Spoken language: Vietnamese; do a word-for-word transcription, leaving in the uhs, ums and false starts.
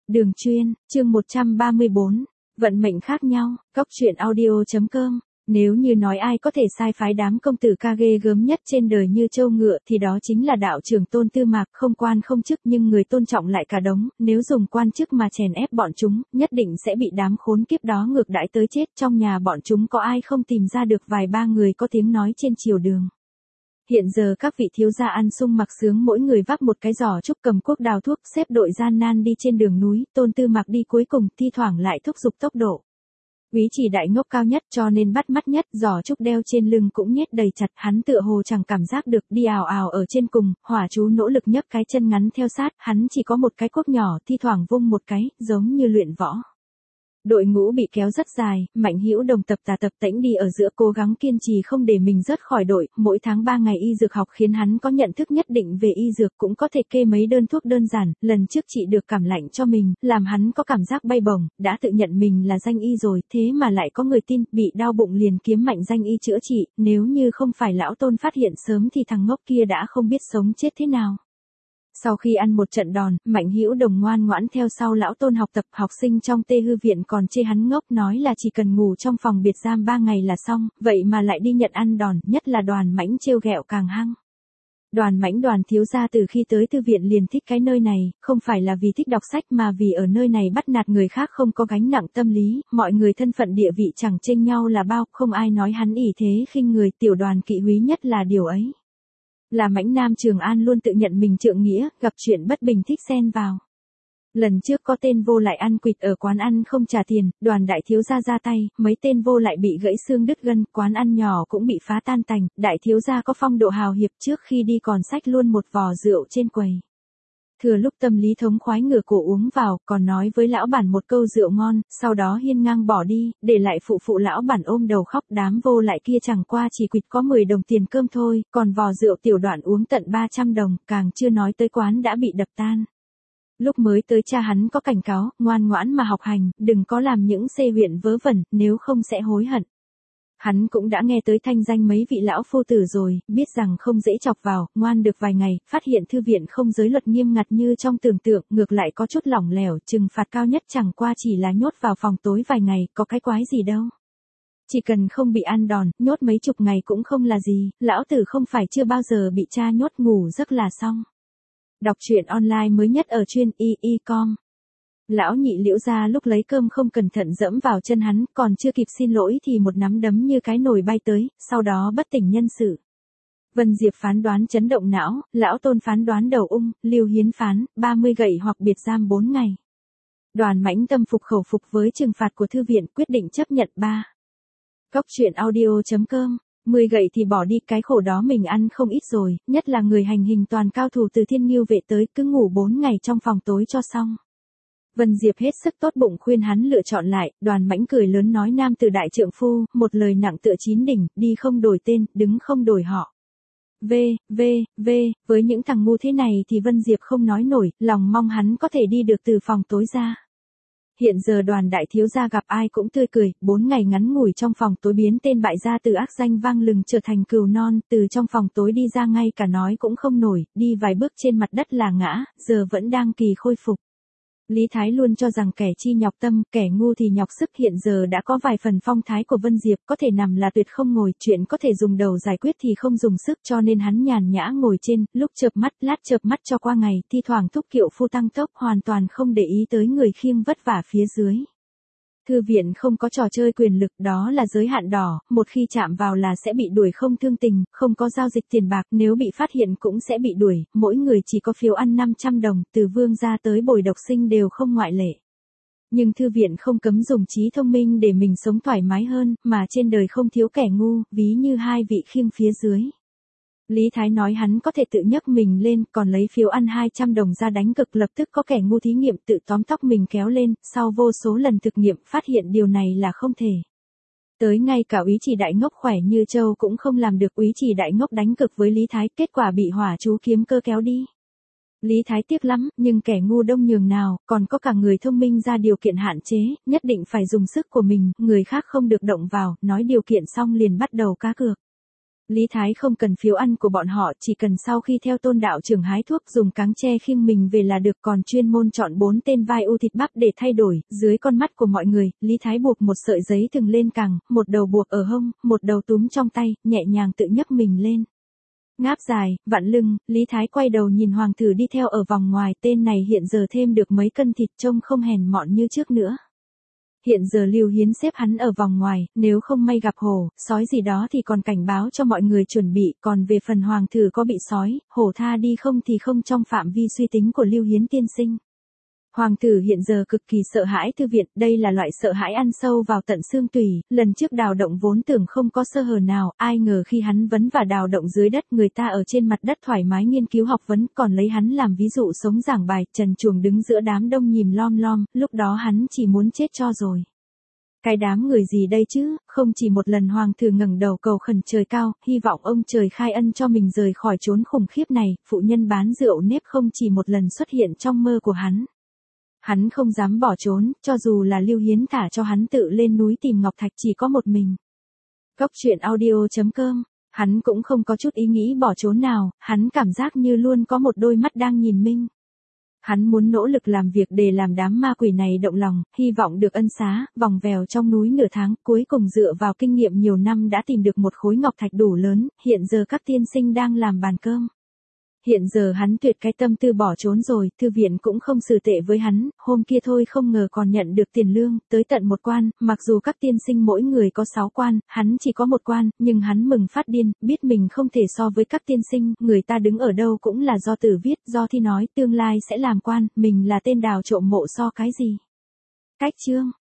Đường chuyên, chương một trăm ba mươi bốn, vận mệnh khác nhau, góc truyện audio.com. Nếu như nói ai có thể sai phái đám công tử ca ghê gớm nhất trên đời như trâu ngựa thì đó chính là đạo trưởng Tôn Tư Mạc, không quan không chức nhưng người tôn trọng lại cả đống, nếu dùng quan chức mà chèn ép bọn chúng, nhất định sẽ bị đám khốn kiếp đó ngược đãi tới chết. Trong nhà bọn chúng có ai không tìm ra được vài ba người có tiếng nói trên triều đường. Hiện giờ các vị thiếu gia ăn sung mặc sướng, mỗi người vác một cái giỏ trúc cầm cuốc đào thuốc, xếp đội gian nan đi trên đường núi. Tôn Tư Mạc đi cuối cùng, thi thoảng lại thúc giục tốc độ. Úy Chỉ Đại Ngốc cao nhất cho nên bắt mắt nhất, giỏ trúc đeo trên lưng cũng nhét đầy chặt, hắn tựa hồ chẳng cảm giác được, đi ào ào ở trên cùng. Hỏa chú nỗ lực nhấc cái chân ngắn theo sát, hắn chỉ có một cái cuốc nhỏ, thi thoảng vung một cái, giống như luyện võ. Đội ngũ bị kéo rất dài, Mạnh Hữu Đồng tập tà tập tễnh đi ở giữa, cố gắng kiên trì không để mình rớt khỏi đội. Mỗi tháng ba ngày y dược học khiến hắn có nhận thức nhất định về y dược, cũng có thể kê mấy đơn thuốc đơn giản. Lần trước trị được cảm lạnh cho mình, làm hắn có cảm giác bay bổng, đã tự nhận mình là danh y rồi, thế mà lại có người tin, bị đau bụng liền kiếm Mạnh danh y chữa trị. Nếu như không phải lão Tôn phát hiện sớm thì thằng ngốc kia đã không biết sống chết thế nào. Sau khi ăn một trận đòn, Mạnh Hữu Đồng ngoan ngoãn theo sau lão Tôn học tập. Học sinh trong Tê Hư viện còn chê hắn ngốc, nói là chỉ cần ngủ trong phòng biệt giam ba ngày là xong, vậy mà lại đi nhận ăn đòn, nhất là Đoàn Mãnh trêu ghẹo càng hăng. Đoàn Mãnh Đoàn thiếu gia từ khi tới thư viện liền thích cái nơi này, không phải là vì thích đọc sách mà vì ở nơi này bắt nạt người khác không có gánh nặng tâm lý, mọi người thân phận địa vị chẳng chênh nhau là bao, không ai nói hắn ỷ thế khinh người. Tiểu Đoàn kỵ húy nhất là điều ấy. Là Mãnh Nam Trường An luôn tự nhận mình trượng nghĩa, gặp chuyện bất bình thích xen vào. Lần trước có tên vô lại ăn quỵt ở quán ăn không trả tiền, Đoàn đại thiếu gia ra tay, mấy tên vô lại bị gãy xương đứt gân, quán ăn nhỏ cũng bị phá tan tành. Đại thiếu gia có phong độ hào hiệp, trước khi đi còn xách luôn một vò rượu trên quầy. Thừa lúc tâm lý thống khoái ngửa cổ uống vào, còn nói với lão bản một câu rượu ngon, sau đó hiên ngang bỏ đi, để lại phụ phụ lão bản ôm đầu khóc. Đám vô lại kia chẳng qua chỉ quỵt có mười đồng tiền cơm thôi, còn vò rượu Tiểu Đoạn uống tận ba trăm đồng, càng chưa nói tới quán đã bị đập tan. Lúc mới tới cha hắn có cảnh cáo, ngoan ngoãn mà học hành, đừng có làm những xê huyện vớ vẩn, nếu không sẽ hối hận. Hắn cũng đã nghe tới thanh danh mấy vị lão phu tử rồi, biết rằng không dễ chọc vào, ngoan được vài ngày, phát hiện thư viện không giới luật nghiêm ngặt như trong tưởng tượng, ngược lại có chút lỏng lẻo, trừng phạt cao nhất chẳng qua chỉ là nhốt vào phòng tối vài ngày, có cái quái gì đâu. Chỉ cần không bị ăn đòn, nhốt mấy chục ngày cũng không là gì, lão tử không phải chưa bao giờ bị cha nhốt, ngủ giấc là xong. Đọc truyện online mới nhất ở chuyên y y chấm com. Lão Nhị Liễu gia lúc lấy cơm không cẩn thận dẫm vào chân hắn, còn chưa kịp xin lỗi thì một nắm đấm như cái nồi bay tới, sau đó bất tỉnh nhân sự. Vân Diệp phán đoán chấn động não, lão Tôn phán đoán đầu ung, Lưu Hiến phán, ba mươi gậy hoặc biệt giam bốn ngày. Đoàn Mãnh tâm phục khẩu phục với trừng phạt của thư viện, quyết định chấp nhận ba. Góc truyện audio.com. mười gậy thì bỏ đi, cái khổ đó mình ăn không ít rồi, nhất là người hành hình toàn cao thủ từ Thiên Ngưu vệ tới, cứ ngủ bốn ngày trong phòng tối cho xong. Vân Diệp hết sức tốt bụng khuyên hắn lựa chọn lại. Đoàn Mãnh cười lớn nói, nam từ đại trượng phu, một lời nặng tựa chín đỉnh, đi không đổi tên, đứng không đổi họ. V, V, V, với những thằng ngu thế này thì Vân Diệp không nói nổi, lòng mong hắn có thể đi được từ phòng tối ra. Hiện giờ Đoàn đại thiếu gia gặp ai cũng tươi cười, bốn ngày ngắn ngủi trong phòng tối biến tên bại gia từ ác danh vang lừng trở thành cừu non, từ trong phòng tối đi ra ngay cả nói cũng không nổi, đi vài bước trên mặt đất là ngã, giờ vẫn đang kỳ khôi phục. Lý Thái luôn cho rằng kẻ chi nhọc tâm, kẻ ngu thì nhọc sức, hiện giờ đã có vài phần phong thái của Vân Diệp, có thể nằm là tuyệt không ngồi, chuyện có thể dùng đầu giải quyết thì không dùng sức, cho nên hắn nhàn nhã ngồi trên, lúc chợp mắt, lát chợp mắt cho qua ngày, thi thoảng thúc kiệu phu tăng tốc, hoàn toàn không để ý tới người khiêng vất vả phía dưới. Thư viện không có trò chơi quyền lực, đó là giới hạn đỏ, một khi chạm vào là sẽ bị đuổi không thương tình, không có giao dịch tiền bạc, nếu bị phát hiện cũng sẽ bị đuổi, mỗi người chỉ có phiếu ăn năm trăm đồng, từ vương gia tới bồi độc sinh đều không ngoại lệ. Nhưng thư viện không cấm dùng trí thông minh để mình sống thoải mái hơn, mà trên đời không thiếu kẻ ngu, ví như hai vị khiêng phía dưới. Lý Thái nói hắn có thể tự nhấc mình lên, còn lấy phiếu ăn hai trăm đồng ra đánh cực, lập tức có kẻ ngu thí nghiệm tự tóm tóc mình kéo lên, sau vô số lần thực nghiệm phát hiện điều này là không thể. Tới ngay cả Úy Chỉ Đại Ngốc khỏe như trâu cũng không làm được. Úy Chỉ Đại Ngốc đánh cực với Lý Thái, kết quả bị hỏa chú kiếm cơ kéo đi. Lý Thái tiếc lắm, nhưng kẻ ngu đông nhường nào, còn có cả người thông minh ra điều kiện hạn chế, nhất định phải dùng sức của mình, người khác không được động vào, nói điều kiện xong liền bắt đầu cá cược. Lý Thái không cần phiếu ăn của bọn họ, chỉ cần sau khi theo Tôn đạo trưởng hái thuốc dùng cáng tre khiêng mình về là được, còn chuyên môn chọn bốn tên vai u thịt bắp để thay đổi. Dưới con mắt của mọi người, Lý Thái buộc một sợi giấy thừng lên cẳng, một đầu buộc ở hông, một đầu túm trong tay, nhẹ nhàng tự nhấc mình lên. Ngáp dài, vặn lưng, Lý Thái quay đầu nhìn hoàng tử đi theo ở vòng ngoài, tên này hiện giờ thêm được mấy cân thịt, trông không hèn mọn như trước nữa. Hiện giờ Lưu Hiến xếp hắn ở vòng ngoài, nếu không may gặp hổ, sói gì đó thì còn cảnh báo cho mọi người chuẩn bị, còn về phần hoàng tử có bị sói, hổ tha đi không thì không trong phạm vi suy tính của Lưu Hiến tiên sinh. Hoàng tử hiện giờ cực kỳ sợ hãi thư viện, đây là loại sợ hãi ăn sâu vào tận xương tủy, lần trước đào động vốn tưởng không có sơ hở nào, ai ngờ khi hắn vấn và đào động dưới đất, người ta ở trên mặt đất thoải mái nghiên cứu học vấn, còn lấy hắn làm ví dụ sống giảng bài, trần truồng đứng giữa đám đông nhìn lom lom, lúc đó hắn chỉ muốn chết cho rồi. Cái đám người gì đây chứ, không chỉ một lần hoàng tử ngẩng đầu cầu khẩn trời cao, hy vọng ông trời khai ân cho mình rời khỏi chốn khủng khiếp này, phụ nhân bán rượu nếp không chỉ một lần xuất hiện trong mơ của hắn. Hắn không dám bỏ trốn, cho dù là Lưu Hiến thả cho hắn tự lên núi tìm ngọc thạch chỉ có một mình. Góc truyện audio chấm com, hắn cũng không có chút ý nghĩ bỏ trốn nào, hắn cảm giác như luôn có một đôi mắt đang nhìn mình. Hắn muốn nỗ lực làm việc để làm đám ma quỷ này động lòng, hy vọng được ân xá, vòng vèo trong núi nửa tháng, cuối cùng dựa vào kinh nghiệm nhiều năm đã tìm được một khối ngọc thạch đủ lớn, hiện giờ các tiên sinh đang làm bàn cơm. Hiện giờ hắn tuyệt cái tâm tư bỏ trốn rồi, thư viện cũng không xử tệ với hắn, hôm kia thôi không ngờ còn nhận được tiền lương, tới tận một quan, mặc dù các tiên sinh mỗi người có sáu quan, hắn chỉ có một quan, nhưng hắn mừng phát điên, biết mình không thể so với các tiên sinh, người ta đứng ở đâu cũng là do tử viết, do thi nói, tương lai sẽ làm quan, mình là tên đào trộm mộ so cái gì. Cách chương